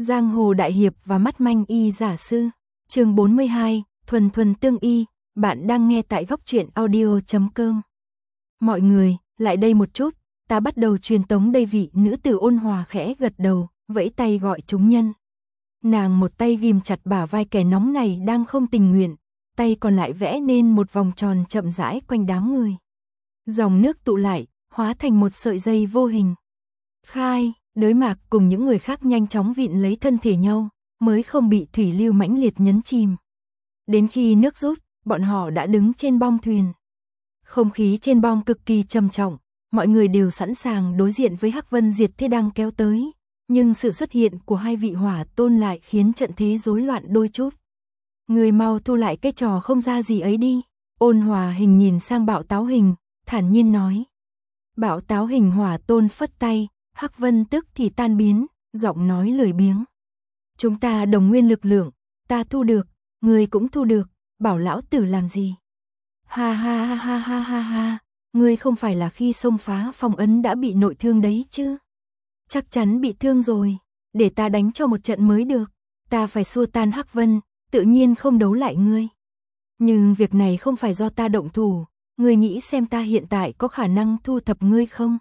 Giang hồ đại hiệp và mắt manh y giả sư. Chương 42, thuần thuần tương y. Bạn đang nghe tại góc truyện audio.com. Mọi người, lại đây một chút, ta bắt đầu truyền tống đây. Vị nữ tử ôn hòa khẽ gật đầu, vẫy tay gọi chúng nhân. Nàng một tay ghim chặt bả vai kẻ nóng này đang không tình nguyện, tay còn lại vẽ nên một vòng tròn chậm rãi quanh đám người. Dòng nước tụ lại, hóa thành một sợi dây vô hình. Khai, Đới Mạc cùng những người khác nhanh chóng vịn lấy thân thể nhau, mới không bị thủy lưu mãnh liệt nhấn chìm. Đến khi nước rút, bọn họ đã đứng trên bong thuyền. Không khí trên bong cực kỳ trầm trọng, mọi người đều sẵn sàng đối diện với Hắc Vân Diệt Thế đang kéo tới, nhưng sự xuất hiện của hai vị hỏa tôn lại khiến trận thế rối loạn đôi chút. Người mau thu lại cái trò không ra gì ấy đi. Ôn Hòa Hình nhìn sang Bạo Táo Hình, thản nhiên nói. Bạo Táo Hình hỏa tôn phất tay, Hắc Vân tức thì tan biến, giọng nói lười biếng. Chúng ta đồng nguyên lực lượng, ta thu được, người cũng thu được, bảo lão tử làm gì? Ha ha ha ha ha ha ha, ngươi không phải là khi xông phá phong ấn đã bị nội thương đấy chứ? Chắc chắn bị thương rồi, để ta đánh cho một trận mới được, ta phải xua tan Hắc Vân, tự nhiên không đấu lại ngươi. Nhưng việc này không phải do ta động thủ, ngươi nghĩ xem ta hiện tại có khả năng thu thập ngươi không?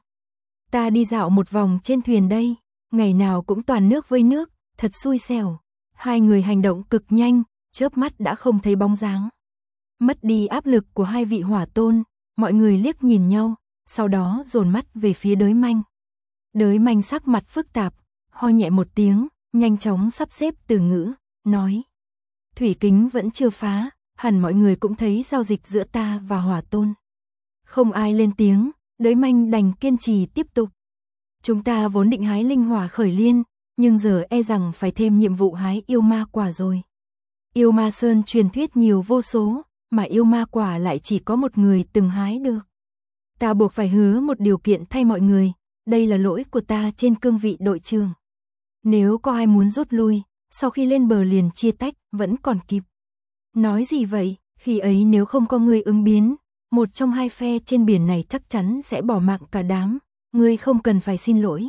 Ta đi dạo một vòng trên thuyền đây, ngày nào cũng toàn nước với nước, thật xui xẻo. Hai người hành động cực nhanh, chớp mắt đã không thấy bóng dáng. Mất đi áp lực của hai vị hỏa tôn, mọi người liếc nhìn nhau, sau đó dồn mắt về phía Đới Manh. Đới Manh sắc mặt phức tạp, ho nhẹ một tiếng, nhanh chóng sắp xếp từ ngữ, nói. Thủy kính vẫn chưa phá, hẳn mọi người cũng thấy giao dịch giữa ta và hỏa tôn. Không ai lên tiếng, Đới Manh đành kiên trì tiếp tục. Chúng ta vốn định hái linh hỏa khởi liên, nhưng giờ e rằng phải thêm nhiệm vụ hái yêu ma quả rồi. Yêu ma sơn truyền thuyết nhiều vô số, mà yêu ma quả lại chỉ có một người từng hái được. Ta buộc phải hứa một điều kiện thay mọi người, đây là lỗi của ta trên cương vị đội trưởng. Nếu có ai muốn rút lui, sau khi lên bờ liền chia tách, vẫn còn kịp. Nói gì vậy, khi ấy nếu không có người ứng biến, một trong hai phe trên biển này chắc chắn sẽ bỏ mạng cả đám, ngươi không cần phải xin lỗi.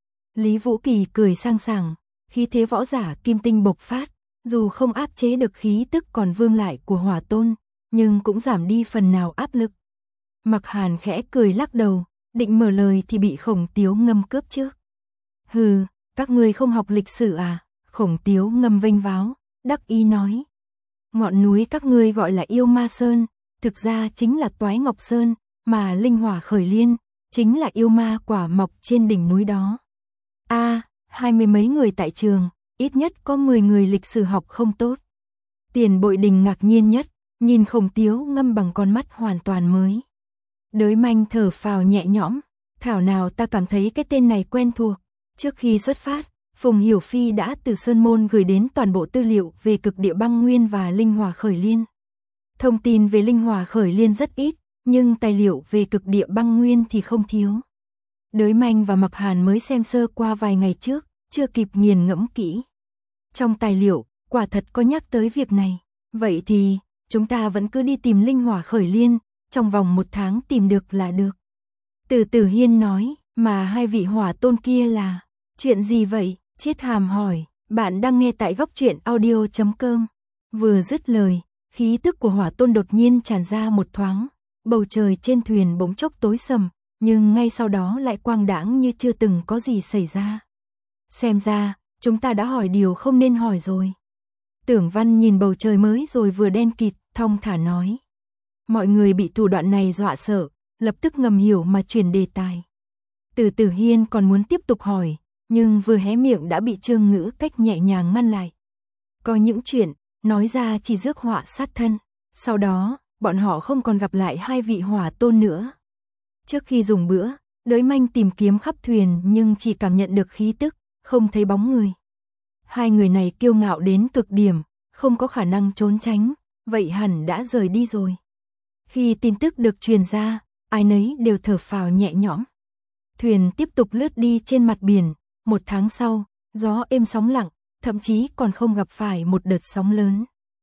Lý Vũ Kỳ cười sang sảng, khí thế võ giả kim tinh bộc phát, dù không áp chế được khí tức còn vương lại của hỏa tôn, nhưng cũng giảm đi phần nào áp lực. Mặc Hàn khẽ cười lắc đầu, định mở lời thì bị Khổng Tiếu Ngâm cướp trước. Hừ, các ngươi không học lịch sử à? Khổng Tiếu Ngâm vênh váo, đắc ý nói. Ngọn núi các ngươi gọi là Yêu Ma Sơn, thực ra chính là Toái Ngọc Sơn, mà linh hỏa khởi liên, chính là yêu ma quả mọc trên đỉnh núi đó. Hai mươi mấy người tại trường, ít nhất có 10 người lịch sử học không tốt. Tiền Bội Đình ngạc nhiên nhất, nhìn Khổng Tiếu Ngâm bằng con mắt hoàn toàn mới. Đới Manh thở phào nhẹ nhõm, thảo nào ta cảm thấy cái tên này quen thuộc. Trước khi xuất phát, Phùng Hiểu Phi đã từ Sơn Môn gửi đến toàn bộ tư liệu về cực địa băng nguyên và linh hỏa khởi liên. Thông tin về linh hỏa khởi liên rất ít, nhưng tài liệu về cực địa băng nguyên thì không thiếu. Đới Manh và Mặc Hàn mới xem sơ qua vài ngày trước, chưa kịp nghiền ngẫm kỹ. Trong tài liệu, quả thật có nhắc tới việc này. Vậy thì, chúng ta vẫn cứ đi tìm linh hỏa khởi liên, trong vòng 1 tháng tìm được là được. Từ Tử Hiên nói, mà hai vị hỏa tôn kia là, chuyện gì vậy? Chiết Hàm hỏi, bạn đang nghe tại góc truyện audio.com. Vừa dứt lời, khí tức của hỏa tôn đột nhiên tràn ra một thoáng, bầu trời trên thuyền bỗng chốc tối sầm, nhưng ngay sau đó lại quang đãng như chưa từng có gì xảy ra. Xem ra, chúng ta đã hỏi điều không nên hỏi rồi. Tưởng Văn nhìn bầu trời mới rồi vừa đen kịt, thong thả nói. Mọi người bị thủ đoạn này dọa sợ, lập tức ngầm hiểu mà chuyển đề tài. Từ Tử Hiên còn muốn tiếp tục hỏi, nhưng vừa hé miệng đã bị Trương Ngữ Cách nhẹ nhàng ngăn lại. Có những chuyện, nói ra chỉ rước họa sát thân. Sau đó, bọn họ không còn gặp lại hai vị hỏa tôn nữa. Trước khi dùng bữa, Đới Manh tìm kiếm khắp thuyền nhưng chỉ cảm nhận được khí tức, không thấy bóng người. Hai người này kiêu ngạo đến cực điểm, không có khả năng trốn tránh, vậy hẳn đã rời đi rồi. Khi tin tức được truyền ra, ai nấy đều thở phào nhẹ nhõm. Thuyền tiếp tục lướt đi trên mặt biển, 1 tháng sau, gió êm sóng lặng, thậm chí còn không gặp phải một đợt sóng lớn.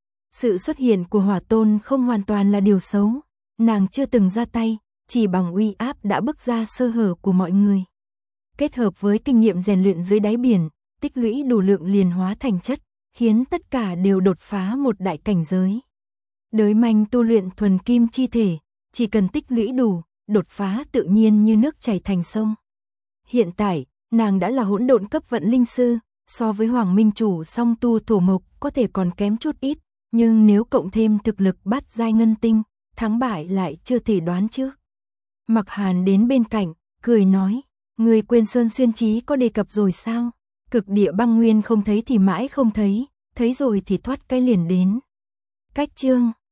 Sự xuất hiện của hỏa tôn không hoàn toàn là điều xấu, nàng chưa từng ra tay, chỉ bằng uy áp đã bức ra sơ hở của mọi người. Kết hợp với kinh nghiệm rèn luyện dưới đáy biển, tích lũy đủ lượng liền hóa thành chất, khiến tất cả đều đột phá một đại cảnh giới. Đới manh tu luyện thuần kim chi thể, chỉ cần tích lũy đủ, đột phá tự nhiên như nước chảy thành sông. Hiện tại, nàng đã là hỗn độn cấp vận linh sư, so với Hoàng Minh Chủ song tu thổ mộc có thể còn kém chút ít, nhưng nếu cộng thêm thực lực bát giai ngân tinh, thắng bại lại chưa thể đoán trước. Mặc Hàn đến bên cạnh, cười nói, người quên Sơn Xuyên Chí có đề cập rồi sao? Cực địa băng nguyên không thấy thì mãi không thấy rồi thì thoát cái liền đến. Cách chương